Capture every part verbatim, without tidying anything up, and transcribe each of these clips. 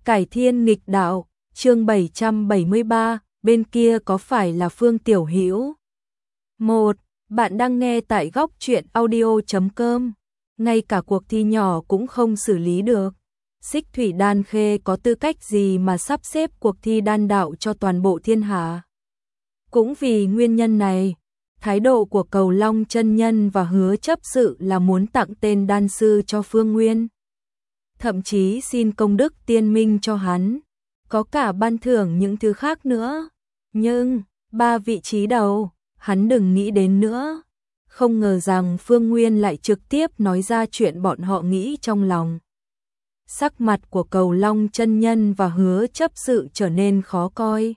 Cải thiên nghịch đạo, chương bảy trăm bảy mươi ba, bên kia có phải là Phương Tiểu Hữu? một. Bạn đang nghe tại góc truyện audio chấm com. Ngay cả cuộc thi nhỏ cũng không xử lý được. Xích Thủy Đan Khê có tư cách gì mà sắp xếp cuộc thi đan đạo cho toàn bộ thiên hạ? Cũng vì nguyên nhân này, thái độ của Cầu Long chân nhân và Hứa chấp sự là muốn tặng tên đan sư cho Phương Nguyên. Thậm chí xin công đức tiên minh cho hắn, có cả ban thưởng những thứ khác nữa. Nhưng, ba vị trí đầu, hắn đừng nghĩ đến nữa. Không ngờ rằng Phương Nguyên lại trực tiếp nói ra chuyện bọn họ nghĩ trong lòng. Sắc mặt của Cầu Long chân nhân và Hứa chấp sự trở nên khó coi.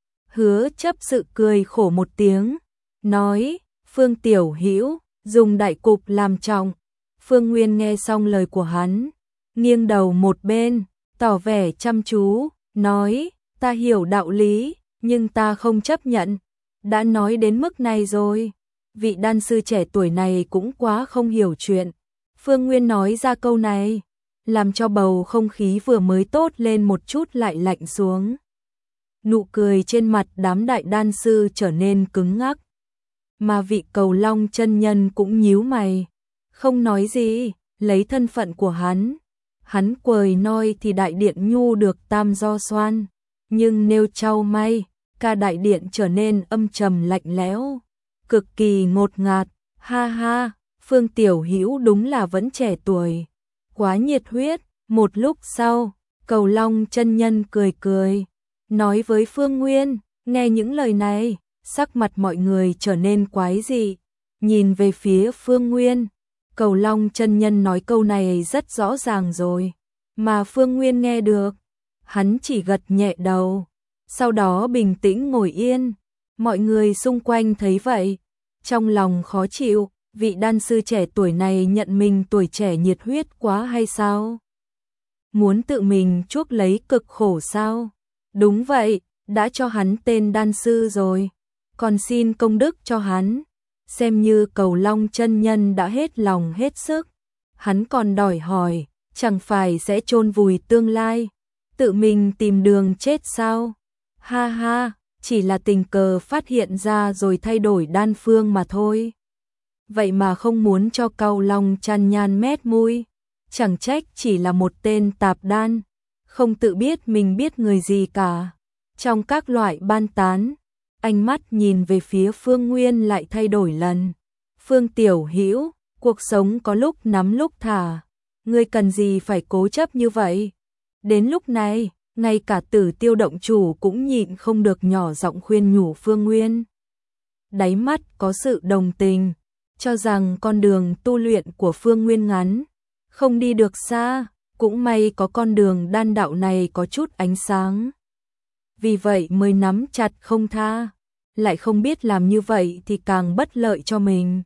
Hứa chấp sự cười khổ một tiếng, nói, Phương Tiểu Hữu dùng đại cục làm trọng. Phương Nguyên nghe xong lời của hắn, nghiêng đầu một bên, tỏ vẻ chăm chú, nói, ta hiểu đạo lý, nhưng ta không chấp nhận. Đã nói đến mức này rồi, vị đan sư trẻ tuổi này cũng quá không hiểu chuyện. Phương Nguyên nói ra câu này, làm cho bầu không khí vừa mới tốt lên một chút lại lạnh xuống. Nụ cười trên mặt đám đại đan sư trở nên cứng ngắc. Mà vị Cầu Long chân nhân cũng nhíu mày, không nói gì, lấy thân phận của hắn. Hắn quời nói thì đại điện nhu được tam do xoan, nhưng nêu trao may, cả đại điện trở nên âm trầm lạnh lẽo, cực kỳ ngột ngạt. Ha ha, Phương Tiểu Hữu đúng là vẫn trẻ tuổi, quá nhiệt huyết. Một lúc sau, Cầu Long chân nhân cười cười, nói với Phương Nguyên. Nghe những lời này, sắc mặt mọi người trở nên quái dị, nhìn về phía Phương Nguyên. Cầu Long chân nhân nói câu này rất rõ ràng rồi, mà Phương Nguyên nghe được, hắn chỉ gật nhẹ đầu, sau đó bình tĩnh ngồi yên. Mọi người xung quanh thấy vậy, trong lòng khó chịu, vị đan sư trẻ tuổi này nhận mình tuổi trẻ nhiệt huyết quá hay sao? Muốn tự mình chuốc lấy cực khổ sao? Đúng vậy, đã cho hắn tên đan sư rồi, còn xin công đức cho hắn. Xem như Cầu Long chân nhân đã hết lòng hết sức, hắn còn đòi hỏi, chẳng phải sẽ chôn vùi tương lai, tự mình tìm đường chết sao? Ha ha, chỉ là tình cờ phát hiện ra rồi thay đổi đan phương mà thôi. Vậy mà không muốn cho Cầu Long chăn nhan mét mũi, chẳng trách chỉ là một tên tạp đan, không tự biết mình biết người gì cả. Trong các loại ban tán, ánh mắt nhìn về phía Phương Nguyên lại thay đổi lần. Phương Tiểu Hữu, cuộc sống có lúc nắm lúc thả, ngươi cần gì phải cố chấp như vậy? Đến lúc này, ngay cả Tử Tiêu động chủ cũng nhịn không được nhỏ giọng khuyên nhủ Phương Nguyên. Đáy mắt có sự đồng tình, cho rằng con đường tu luyện của Phương Nguyên ngắn, không đi được xa, cũng may có con đường đan đạo này có chút ánh sáng. Vì vậy mới nắm chặt không tha, lại không biết làm như vậy thì càng bất lợi cho mình.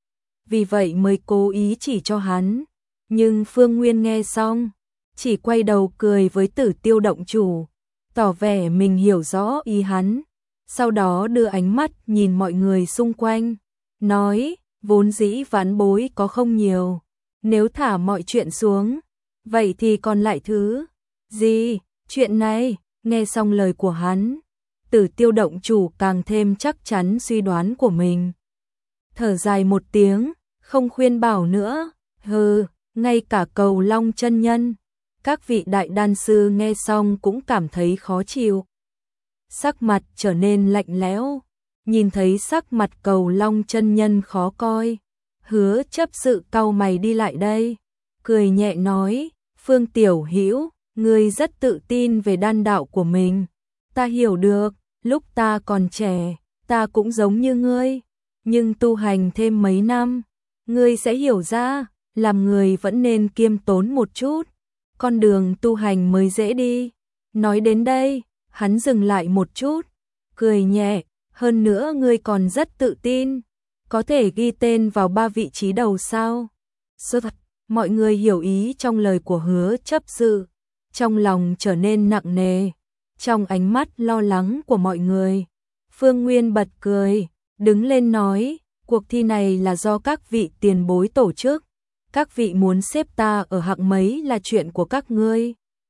Vì vậy mới cố ý chỉ cho hắn. Nhưng Phương Nguyên nghe xong, chỉ quay đầu cười với Tử Tiêu động chủ, tỏ vẻ mình hiểu rõ ý hắn. Sau đó đưa ánh mắt nhìn mọi người xung quanh, nói, vốn dĩ vãn bối có không nhiều, nếu thả mọi chuyện xuống, vậy thì còn lại thứ gì? Chuyện này, nghe xong lời của hắn, Tử Tiêu động chủ càng thêm chắc chắn suy đoán của mình. Thở dài một tiếng, không khuyên bảo nữa. Hừ, ngay cả Cầu Long chân nhân, các vị đại đan sư nghe xong cũng cảm thấy khó chịu. Sắc mặt trở nên lạnh lẽo, nhìn thấy sắc mặt Cầu Long chân nhân khó coi, Hứa chấp sự cau mày đi lại đây, cười nhẹ nói, Phương Tiểu Hữu, ngươi rất tự tin về đan đạo của mình. Ta hiểu được, lúc ta còn trẻ, ta cũng giống như ngươi, nhưng tu hành thêm mấy năm, ngươi sẽ hiểu ra, làm người vẫn nên kiêm tốn một chút, con đường tu hành mới dễ đi. Nói đến đây, hắn dừng lại một chút, cười nhẹ, hơn nữa ngươi còn rất tự tin, có thể ghi tên vào ba vị trí đầu sao? Số thật, mọi người hiểu ý trong lời của Hứa chấp sự, trong lòng trở nên nặng nề. Trong ánh mắt lo lắng của mọi người, Phương Nguyên bật cười, đứng lên nói, cuộc thi này là do các vị tiền bối tổ chức, các vị muốn xếp ta ở hạng mấy là chuyện của các ngươi.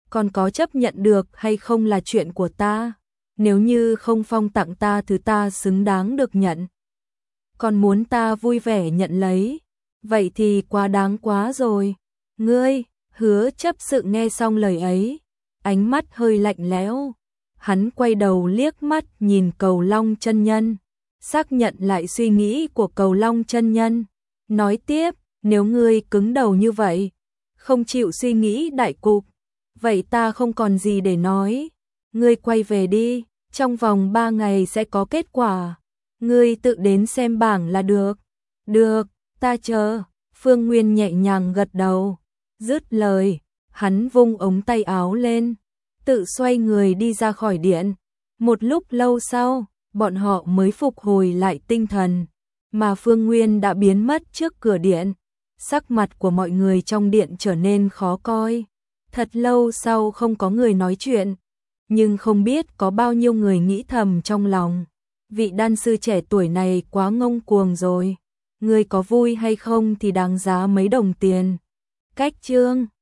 còn có chấp nhận được hay không là chuyện của ta. Nếu như không phong tặng ta thứ ta xứng đáng được nhận, còn muốn ta vui vẻ nhận lấy, vậy thì quá đáng quá rồi. Ngươi, Hứa chấp sự nghe xong lời ấy, ánh mắt hơi lạnh lẽo. Hắn quay đầu liếc mắt nhìn Cầu Long chân nhân, xác nhận lại suy nghĩ của Cầu Long chân nhân, nói tiếp, nếu ngươi cứng đầu như vậy, không chịu suy nghĩ đại cục, vậy ta không còn gì để nói. Ngươi quay về đi, trong vòng ba ngày sẽ có kết quả. Ngươi tự đến xem bảng là được. Được, ta chờ. Phương Nguyên nhẹ nhàng gật đầu. Dứt lời, hắn vung ống tay áo lên, tự xoay người đi ra khỏi điện. Một lúc lâu sau, bọn họ mới phục hồi lại tinh thần, mà Phương Nguyên đã biến mất trước cửa điện. Sắc mặt của mọi người trong điện trở nên khó coi. Thật lâu sau không có người nói chuyện, nhưng không biết có bao nhiêu người nghĩ thầm trong lòng. Vị đan sư trẻ tuổi này quá ngông cuồng rồi. Người có vui hay không thì đáng giá mấy đồng tiền. Cách chương